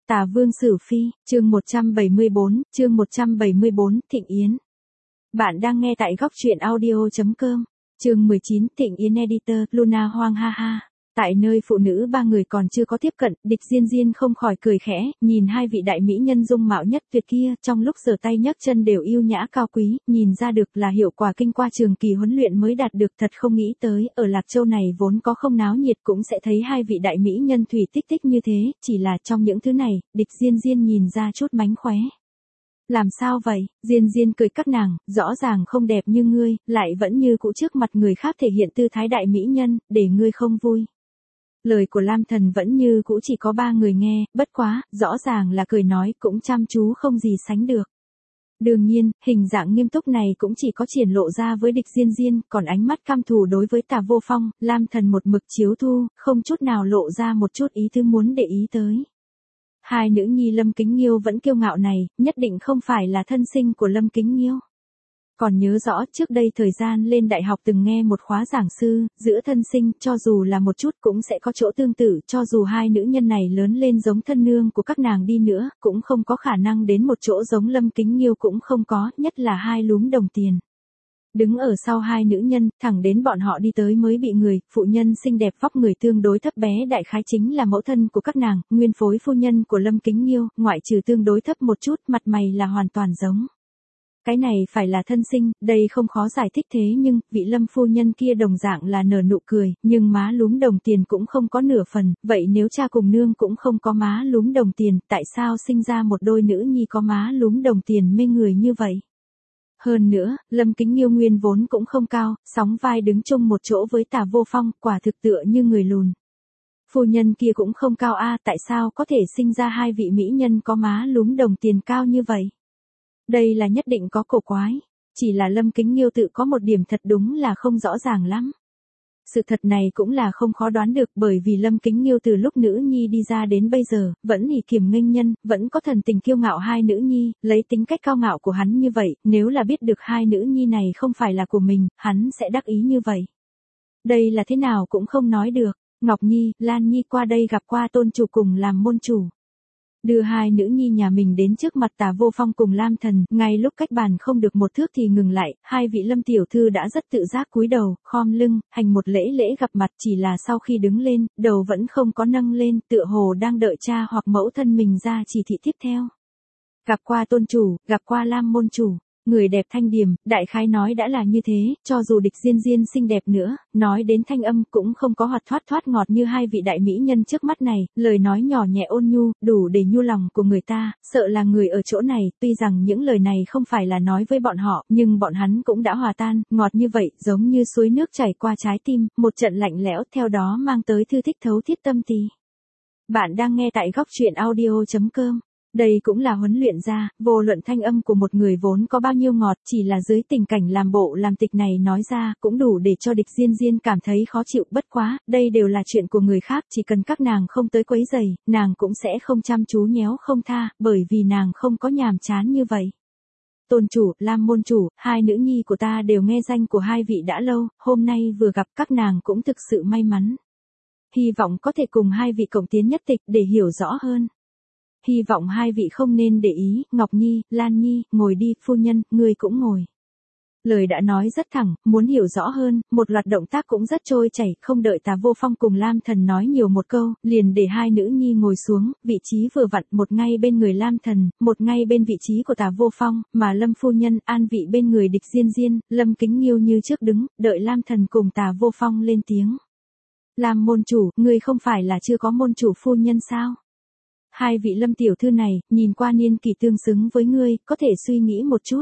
Tả Vương Sử Phi, chương 174, Thịnh Yến. Bạn đang nghe tại góc truyện audio.com. Chương 19, Thịnh Yến editor, Luna Hoang ha ha. Tại nơi phụ nữ ba người còn chưa có tiếp cận, Địch Diên Diên không khỏi cười khẽ, nhìn hai vị đại mỹ nhân dung mạo nhất tuyệt kia, trong lúc giở tay nhấc chân đều yêu nhã cao quý, nhìn ra được là hiệu quả kinh qua trường kỳ huấn luyện mới đạt được. Thật không nghĩ tới, ở Lạc Châu này vốn có không náo nhiệt cũng sẽ thấy hai vị đại mỹ nhân thủy tích tích như thế, chỉ là trong những thứ này, Địch Diên Diên nhìn ra chút mánh khóe. Làm sao vậy? Diên Diên cười các nàng, rõ ràng không đẹp như ngươi, lại vẫn như cũ trước mặt người khác thể hiện tư thái đại mỹ nhân, để ngươi không vui. Lời của Lam Thần vẫn như cũ chỉ có ba người nghe, bất quá, rõ ràng là cười nói cũng chăm chú không gì sánh được. Đương nhiên, hình dạng nghiêm túc này cũng chỉ có triển lộ ra với Địch Diên Diên, còn ánh mắt căm thù đối với Tả Vô Phong, Lam Thần một mực chiếu thu, không chút nào lộ ra một chút ý tứ muốn để ý tới. Hai nữ nhi Lâm Kính Nghiêu vẫn kiêu ngạo này, nhất định không phải là thân sinh của Lâm Kính Nghiêu. Còn nhớ rõ trước đây thời gian lên đại học từng nghe một khóa giảng sư, giữa thân sinh cho dù là một chút cũng sẽ có chỗ tương tự, cho dù hai nữ nhân này lớn lên giống thân nương của các nàng đi nữa, cũng không có khả năng đến một chỗ giống Lâm Kính Nghiêu cũng không có, nhất là hai lúm đồng tiền. Đứng ở sau hai nữ nhân, thẳng đến bọn họ đi tới mới bị người, phụ nhân xinh đẹp vóc người tương đối thấp bé đại khái chính là mẫu thân của các nàng, nguyên phối phu nhân của Lâm Kính Nghiêu, ngoại trừ tương đối thấp một chút, mặt mày là hoàn toàn giống. Cái này phải là thân sinh, đây không khó giải thích thế nhưng, vị Lâm phu nhân kia đồng dạng là nở nụ cười, nhưng má lúm đồng tiền cũng không có nửa phần, vậy nếu cha cùng nương cũng không có má lúm đồng tiền, tại sao sinh ra một đôi nữ nhi có má lúm đồng tiền mê người như vậy? Hơn nữa, Lâm Kính Nghiêu nguyên vốn cũng không cao, sóng vai đứng chung một chỗ với Tả Vô Phong, quả thực tựa như người lùn. Phu nhân kia cũng không cao tại sao có thể sinh ra hai vị mỹ nhân có má lúm đồng tiền cao như vậy? Đây là nhất định có cổ quái, chỉ là Lâm Kính Nghiêu tự có một điểm thật đúng là không rõ ràng lắm. Sự thật này cũng là không khó đoán được bởi vì Lâm Kính Nghiêu từ lúc nữ nhi đi ra đến bây giờ, vẫn ỷ kiềm nghênh nhân, vẫn có thần tình kiêu ngạo hai nữ nhi, lấy tính cách cao ngạo của hắn như vậy, nếu là biết được hai nữ nhi này không phải là của mình, hắn sẽ đắc ý như vậy. Đây là thế nào cũng không nói được, Ngọc Nhi, Lan Nhi qua đây gặp qua tôn chủ cùng làm môn chủ. Đưa hai nữ nhi nhà mình đến trước mặt Tả Vô Phong cùng Lam Thần, ngay lúc cách bàn không được một thước thì ngừng lại, hai vị Lâm tiểu thư đã rất tự giác cúi đầu, khom lưng, hành một lễ gặp mặt, chỉ là sau khi đứng lên, đầu vẫn không có nâng lên, tựa hồ đang đợi cha hoặc mẫu thân mình ra chỉ thị tiếp theo. Gặp qua tôn chủ, gặp qua Lam môn chủ. Người đẹp thanh điềm, đại khái nói đã là như thế, cho dù Địch Diên Diên xinh đẹp nữa, nói đến thanh âm cũng không có hoạt thoát ngọt như hai vị đại mỹ nhân trước mắt này, lời nói nhỏ nhẹ ôn nhu, đủ để nhu lòng của người ta, sợ là người ở chỗ này, tuy rằng những lời này không phải là nói với bọn họ, nhưng bọn hắn cũng đã hòa tan, ngọt như vậy, giống như suối nước chảy qua trái tim, một trận lạnh lẽo, theo đó mang tới thư thích thấu thiết tâm tì. Bạn đang nghe tại góc truyện audio.com. Đây cũng là huấn luyện ra, vô luận thanh âm của một người vốn có bao nhiêu ngọt, chỉ là dưới tình cảnh làm bộ làm tịch này nói ra, cũng đủ để cho Địch Diên Diên cảm thấy khó chịu. Bất quá, đây đều là chuyện của người khác, chỉ cần các nàng không tới quấy rầy, nàng cũng sẽ không chăm chú nhéo không tha, bởi vì nàng không có nhàm chán như vậy. Tôn chủ, Lam môn chủ, hai nữ nhi của ta đều nghe danh của hai vị đã lâu, hôm nay vừa gặp các nàng cũng thực sự may mắn. Hy vọng có thể cùng hai vị cộng tiến nhất tịch để hiểu rõ hơn. Hy vọng hai vị không nên để ý, Ngọc Nhi, Lan Nhi, ngồi đi, phu nhân, ngươi cũng ngồi. Lời đã nói rất thẳng, muốn hiểu rõ hơn, một loạt động tác cũng rất trôi chảy, không đợi Tả Vô Phong cùng Lam Thần nói nhiều một câu, liền để hai nữ nhi ngồi xuống, vị trí vừa vặn, một ngay bên người Lam Thần, một ngay bên vị trí của Tả Vô Phong, mà Lâm phu nhân an vị bên người Địch Diên Diên, Lâm Kính Nghiêu như trước đứng, đợi Lam Thần cùng Tả Vô Phong lên tiếng. Lam môn chủ, ngươi không phải là chưa có môn chủ phu nhân sao? Hai vị Lâm tiểu thư này, nhìn qua niên kỷ tương xứng với ngươi, có thể suy nghĩ một chút.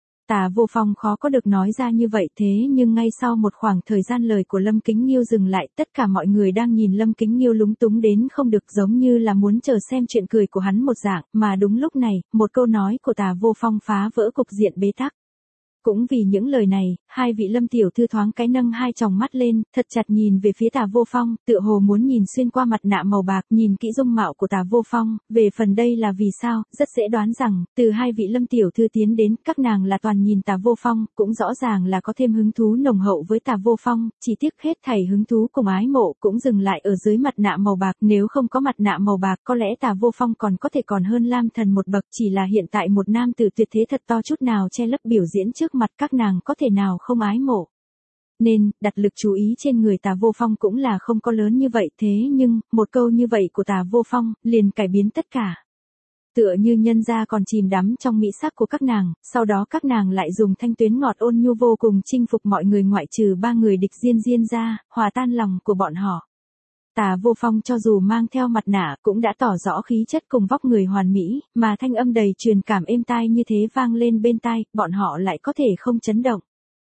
Tả Vô Phong khó có được nói ra như vậy thế nhưng ngay sau một khoảng thời gian lời của Lâm Kính Nghiêu dừng lại, tất cả mọi người đang nhìn Lâm Kính Nghiêu lúng túng đến không được giống như là muốn chờ xem chuyện cười của hắn một dạng, mà đúng lúc này, một câu nói của Tả Vô Phong phá vỡ cục diện bế tắc. Cũng vì những lời này, hai vị Lâm tiểu thư thoáng cái nâng hai tròng mắt lên, thật chặt nhìn về phía Tà Vô Phong, tựa hồ muốn nhìn xuyên qua mặt nạ màu bạc, nhìn kỹ dung mạo của Tà Vô Phong, về phần đây là vì sao, rất dễ đoán rằng, từ hai vị Lâm tiểu thư tiến đến, các nàng là toàn nhìn Tà Vô Phong, cũng rõ ràng là có thêm hứng thú nồng hậu với Tà Vô Phong, chỉ tiếc hết thảy hứng thú cùng ái mộ cũng dừng lại ở dưới mặt nạ màu bạc, nếu không có mặt nạ màu bạc, có lẽ Tà Vô Phong còn có thể còn hơn Lam Thần một bậc, chỉ là hiện tại một nam tử tuyệt thế thật to chút nào che lấp biểu diễn trước mặt các nàng có thể nào không ái mộ. Nên, đặt lực chú ý trên người Tà Vô Phong cũng là không có lớn như vậy, thế nhưng, một câu như vậy của Tà Vô Phong, liền cải biến tất cả. Tựa như nhân gia còn chìm đắm trong mỹ sắc của các nàng, sau đó các nàng lại dùng thanh tuyến ngọt ôn nhu vô cùng chinh phục mọi người ngoại trừ ba người địch Diên Diên ra, hòa tan lòng của bọn họ. Tà Vô Phong cho dù mang theo mặt nạ cũng đã tỏ rõ khí chất cùng vóc người hoàn mỹ, mà thanh âm đầy truyền cảm êm tai như thế vang lên bên tai, bọn họ lại có thể không chấn động.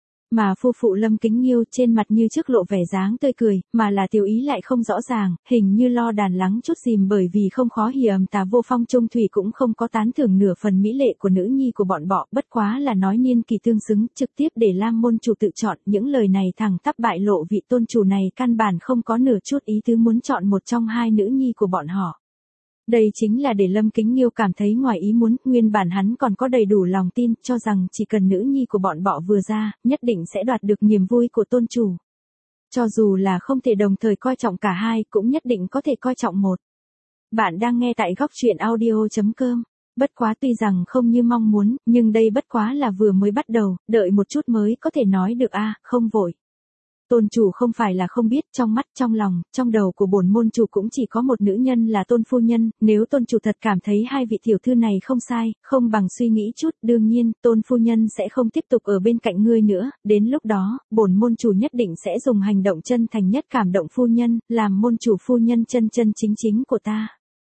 Mà phu phụ Lâm Kính Nghiêu trên mặt như trước lộ vẻ dáng tươi cười, mà là tiểu ý lại không rõ ràng, hình như lo đàn lắng chút dìm bởi vì không khó hiểu Tà Vô Phong trung thủy cũng không có tán thưởng nửa phần mỹ lệ của nữ nhi của bọn bọ, bất quá là nói niên kỳ tương xứng, trực tiếp để Lam môn chủ tự chọn, những lời này thẳng tắp bại lộ vị tôn chủ này căn bản không có nửa chút ý tứ muốn chọn một trong hai nữ nhi của bọn họ. Đây chính là để Lâm Kính Nghiêu cảm thấy ngoài ý muốn, nguyên bản hắn còn có đầy đủ lòng tin, cho rằng chỉ cần nữ nhi của bọn bọ vừa ra, nhất định sẽ đoạt được niềm vui của tôn chủ. Cho dù là không thể đồng thời coi trọng cả hai, cũng nhất định có thể coi trọng một. Bạn đang nghe tại góc truyện audio.com. Bất quá tuy rằng không như mong muốn, nhưng đây bất quá là vừa mới bắt đầu, đợi một chút mới có thể nói được không vội. Tôn chủ không phải là không biết, trong mắt, trong lòng, trong đầu của bổn môn chủ cũng chỉ có một nữ nhân là Tôn phu nhân, nếu tôn chủ thật cảm thấy hai vị tiểu thư này không sai, không bằng suy nghĩ chút, đương nhiên, Tôn phu nhân sẽ không tiếp tục ở bên cạnh ngươi nữa, đến lúc đó, bổn môn chủ nhất định sẽ dùng hành động chân thành nhất cảm động phu nhân, làm môn chủ phu nhân chân chân chính chính của ta.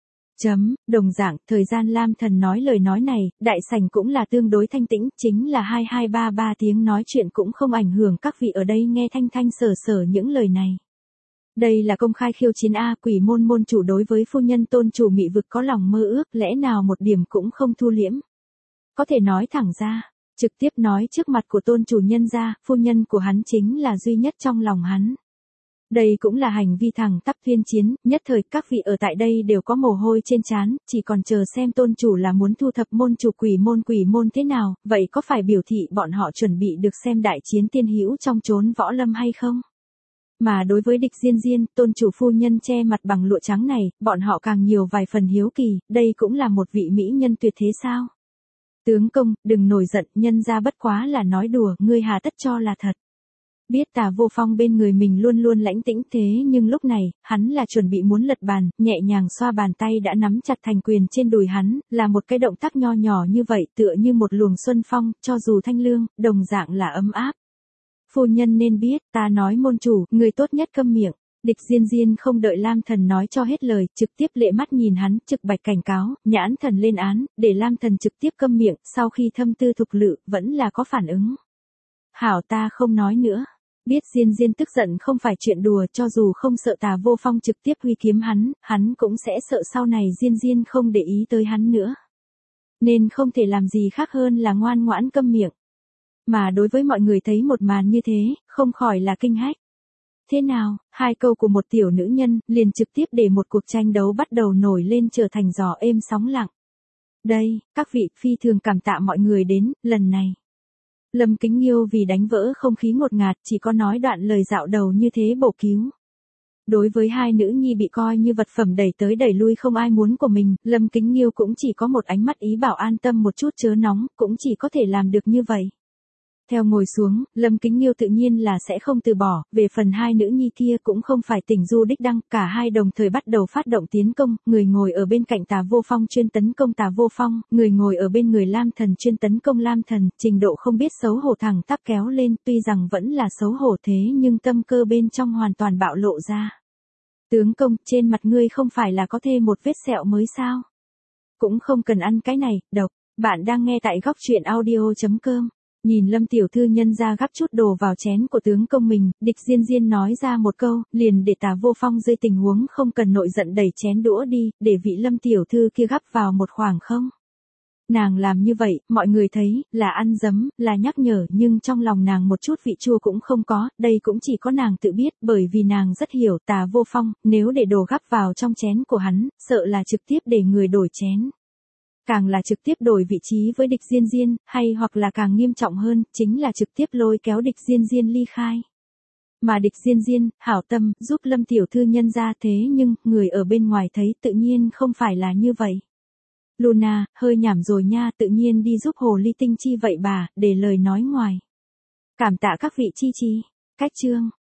Đồng dạng, thời gian Lam Thần nói lời nói này, đại sảnh cũng là tương đối thanh tĩnh, chính là 2233 tiếng nói chuyện cũng không ảnh hưởng các vị ở đây nghe thanh thanh sở sở những lời này. Đây là công khai khiêu chiến quỷ môn môn chủ đối với phu nhân tôn chủ mị vực có lòng mơ ước, lẽ nào một điểm cũng không thu liễm. Có thể nói thẳng ra, trực tiếp nói trước mặt của tôn chủ nhân ra, phu nhân của hắn chính là duy nhất trong lòng hắn. Đây cũng là hành vi thẳng tắp tuyên chiến, nhất thời các vị ở tại đây đều có mồ hôi trên trán, chỉ còn chờ xem tôn chủ là muốn thu thập môn chủ quỷ môn thế nào, vậy có phải biểu thị bọn họ chuẩn bị được xem đại chiến tiên hữu trong chốn võ lâm hay không? Mà đối với địch Diên Diên, tôn chủ phu nhân che mặt bằng lụa trắng này, bọn họ càng nhiều vài phần hiếu kỳ, đây cũng là một vị mỹ nhân tuyệt thế sao? Tướng công, đừng nổi giận, nhân ra bất quá là nói đùa, ngươi hà tất cho là thật. Biết Tà Vô Phong bên người mình luôn luôn lãnh tĩnh thế nhưng lúc này, hắn là chuẩn bị muốn lật bàn, nhẹ nhàng xoa bàn tay đã nắm chặt thành quyền trên đùi hắn, là một cái động tác nho nhỏ như vậy tựa như một luồng xuân phong, cho dù thanh lương, đồng dạng là ấm áp. Phu nhân nên biết, ta nói môn chủ, người tốt nhất câm miệng. Địch Diên Diên không đợi Lam Thần nói cho hết lời, trực tiếp lệ mắt nhìn hắn, trực bạch cảnh cáo, nhãn thần lên án, để Lam Thần trực tiếp câm miệng, sau khi thâm tư thục lự, vẫn là có phản ứng. Hảo ta không nói nữa. Biết Diên Diên tức giận không phải chuyện đùa, cho dù không sợ Tà Vô Phong trực tiếp huy kiếm hắn cũng sẽ sợ sau này Diên Diên không để ý tới hắn nữa. Nên không thể làm gì khác hơn là ngoan ngoãn câm miệng. Mà đối với mọi người thấy một màn như thế, không khỏi là kinh hách. Thế nào, hai câu của một tiểu nữ nhân, liền trực tiếp để một cuộc tranh đấu bắt đầu nổi lên trở thành gió êm sóng lặng. Đây, các vị phi thường cảm tạ mọi người đến, lần này. Lâm Kính Nghiêu vì đánh vỡ không khí ngột ngạt chỉ có nói đoạn lời dạo đầu như thế bổ cứu. Đối với hai nữ nhi bị coi như vật phẩm đẩy tới đẩy lui không ai muốn của mình, Lâm Kính Nghiêu cũng chỉ có một ánh mắt ý bảo an tâm một chút chớ nóng, cũng chỉ có thể làm được như vậy. Theo ngồi xuống, Lâm Kính Nghiêu tự nhiên là sẽ không từ bỏ, về phần hai nữ nhi kia cũng không phải tình du đích đăng, cả hai đồng thời bắt đầu phát động tiến công, người ngồi ở bên cạnh Tà Vô Phong chuyên tấn công Tà Vô Phong, người ngồi ở bên người Lam Thần chuyên tấn công Lam Thần, trình độ không biết xấu hổ thẳng tắp kéo lên, tuy rằng vẫn là xấu hổ thế nhưng tâm cơ bên trong hoàn toàn bạo lộ ra. Tướng công, trên mặt ngươi không phải là có thêm một vết sẹo mới sao? Cũng không cần ăn cái này, độc. Bạn đang nghe tại góc truyện audio.com. Nhìn Lâm tiểu thư nhân ra gắp chút đồ vào chén của tướng công mình, địch Diên Diên nói ra một câu, liền để Tà Vô Phong dưới tình huống không cần nội giận đẩy chén đũa đi, để vị Lâm tiểu thư kia gắp vào một khoảng không. Nàng làm như vậy, mọi người thấy, là ăn dấm, là nhắc nhở, nhưng trong lòng nàng một chút vị chua cũng không có, đây cũng chỉ có nàng tự biết, bởi vì nàng rất hiểu Tà Vô Phong, nếu để đồ gắp vào trong chén của hắn, sợ là trực tiếp để người đổi chén. Càng là trực tiếp đổi vị trí với địch Diên Diên, hay hoặc là càng nghiêm trọng hơn, chính là trực tiếp lôi kéo địch Diên Diên ly khai. Mà địch Diên Diên, hảo tâm, giúp Lâm tiểu thư nhân ra thế nhưng, người ở bên ngoài thấy tự nhiên không phải là như vậy. Luna, hơi nhảm rồi nha, tự nhiên đi giúp hồ ly tinh chi vậy bà, để lời nói ngoài. Cảm tạ các vị chi chi. Cách chương.